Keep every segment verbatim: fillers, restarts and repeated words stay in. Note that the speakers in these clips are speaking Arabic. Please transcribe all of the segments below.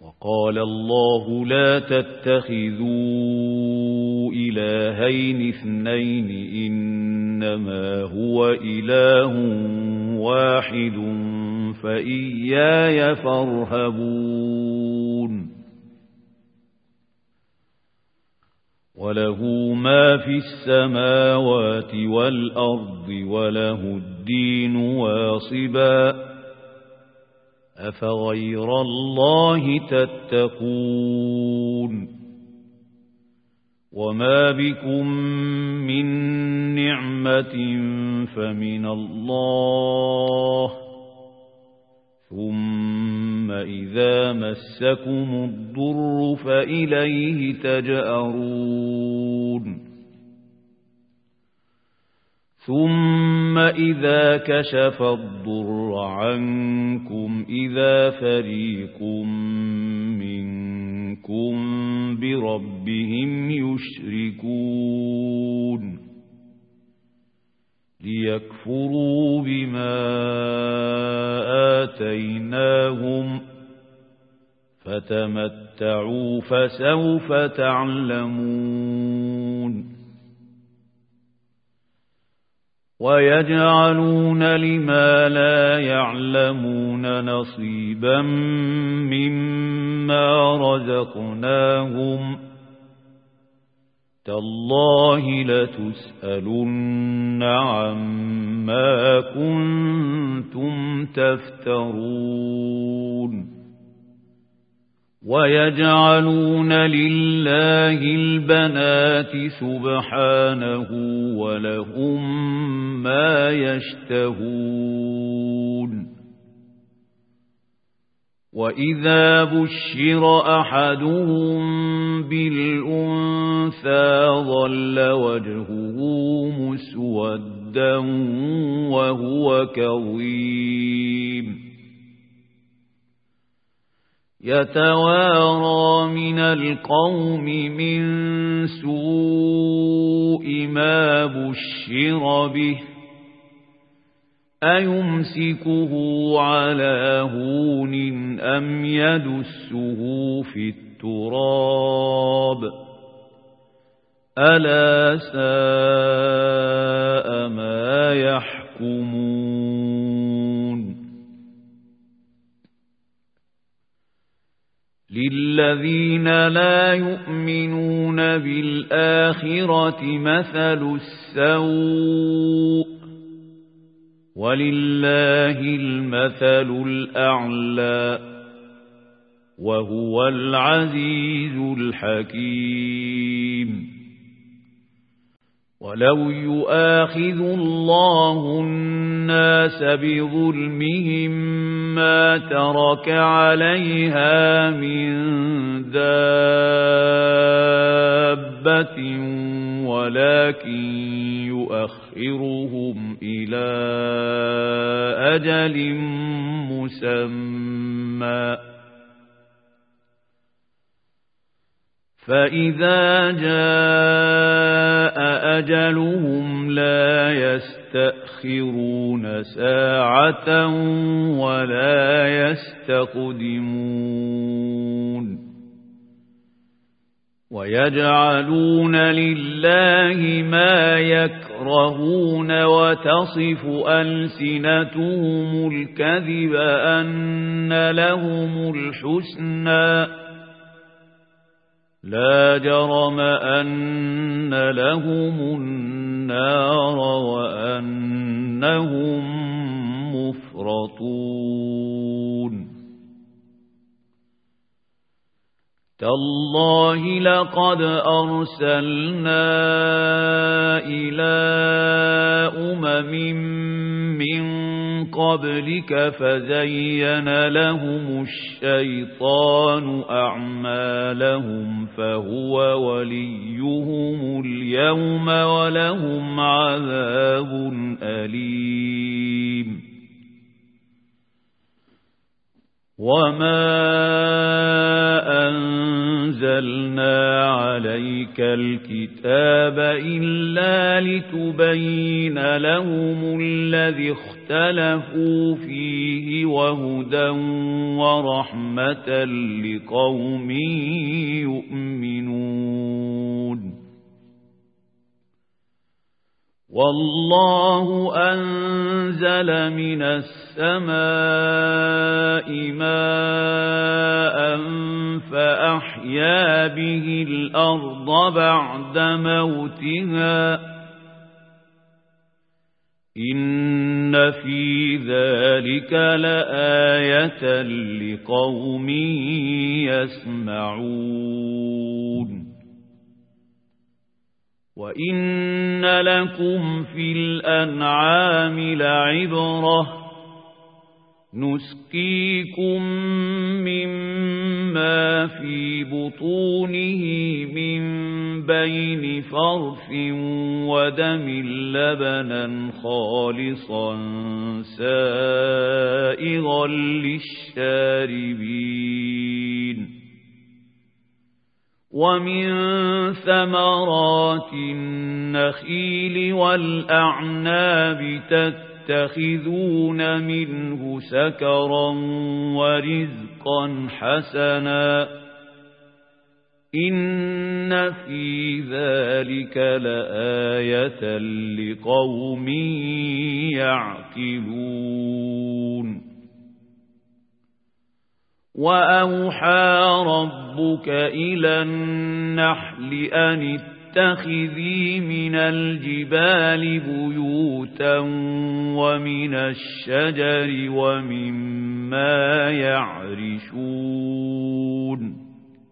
وقال الله لا تتخذوا إلهين اثنين إنما هو إله واحد فإياي فارهبون وله ما في السماوات والأرض وله الدين واصبا أفغير الله تتقون وما بكم من نعمة فمن الله ثم إذا مسكم الضر فإليه تجأرون ثم إذا كشف الضر عنكم إذا فريق منكم بربهم يشركون ليكفروا بما آتيناهم فتمتعوا فسوف تعلمون ويجعلون لما لا يعلمون نصيبا مما رزقناهم تالله لتسألن عما كنتم تفترون ويجعلون لله البنات سبحانه ولهم ما يشتهون وإذا بشر أحدهم بالأنثى ظل وجهه مسودا وهو كظيم يتوارى من القوم من سوء ما بشر به أيمسكه على هون أم يدسه في التراب ألا ساء ما يحكمون للذين لا يؤمنون بالآخرة مثل السوء ولله المثل الأعلى وهو العزيز الحكيم ولو يؤاخذ الله الناس بظلمهم ما ترك عليها من دابة ولكن يؤخرهم إلى أجل مسمى فإذا جاء أجلهم لا يستأخرون ساعة ولا يستقدمون ويجعلون لله ما يكرهون وتصف ألسنتهم الكذب أن لهم الحسنى لا جرم أن لهم النار وأنهم مفرطون تالله لقد أرسلنا إلى أمم من قبلك فزين لهم الشيطان أعمالهم فهو وليهم اليوم ولهم عذاب أليم وما أنزلنا عليك الكتاب إلا لتبين لهم الذي اختلفوا فيه وهدى ورحمة ورحمة لقوم يؤمنون والله أنزل من السماء ماء فأحيا به الأرض بعد موتها إن في ذلك لآية لقوم يسمعون وإن لكم في الأنعام لعبرة نسقيكم مما في بطونه من بين فرث ودم لبنا خالصا سائغا للشاربين ومن ثمرات النخيل والأعناب تتخذون منه سكرا ورزقا حسنا إن في ذلك لآية لقوم يعقلون وأوحى ربك إلى النحل أن اتخذي من الجبال بيوتا ومن الشجر ومما يعرشون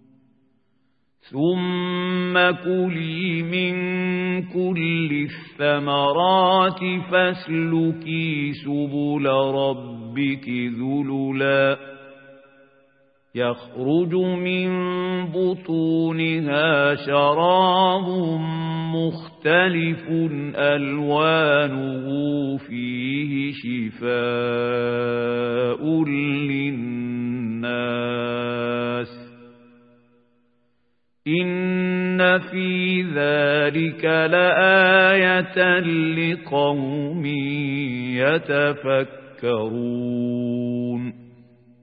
ثم كلي من كل الثمرات فاسلكي سبل ربك ذللا يخرج من بطونها شراب مختلف ألوانه فيه شفاء للناس إن في ذلك لآية لقوم يتفكرون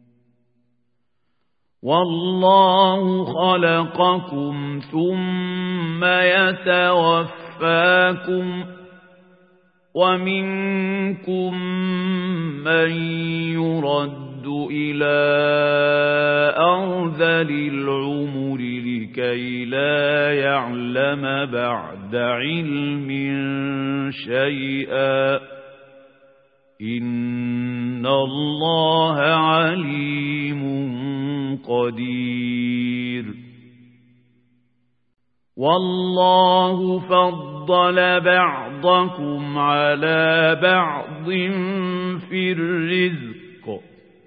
والله خلقكم ثم يتوفاكم ومنكم من يرد إلى أرذل العمر لكي لا يعلم بعد علم شيئا إن الله عليم قدير والله فضل بعضكم على بعض في الرزق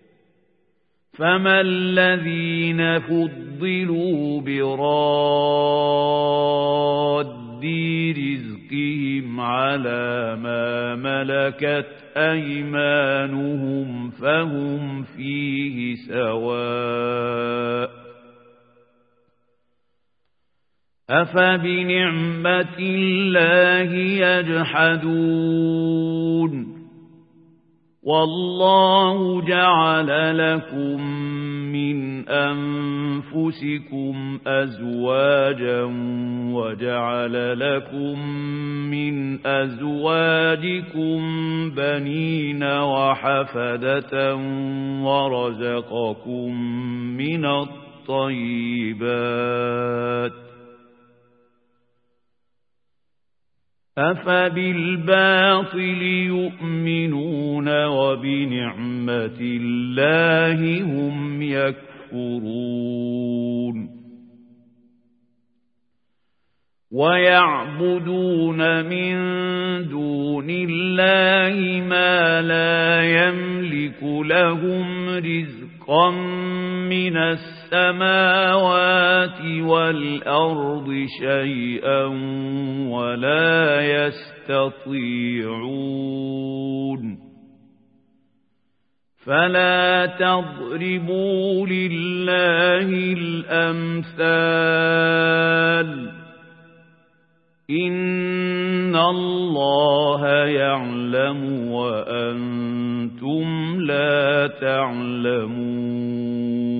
فما الذين فضلوا براد رزقهم على ما ملكت أيمانهم فهم فيه سواء أفبنعمة الله يجحدون والله جعل لكم من أنفسكم أزواجا وجعل لكم من أزواجكم بنين وحفدة ورزقكم من الطيبات أفبالباطل يؤمنون وبنعمة الله هم يكفرون ويعبدون من دون الله ما لا يملك لهم رزقا من السماوات والأرض شيئا ولا يستطيعون فلا تضربوا لله الأمثال إن الله يعلم وأنتم لا تعلمون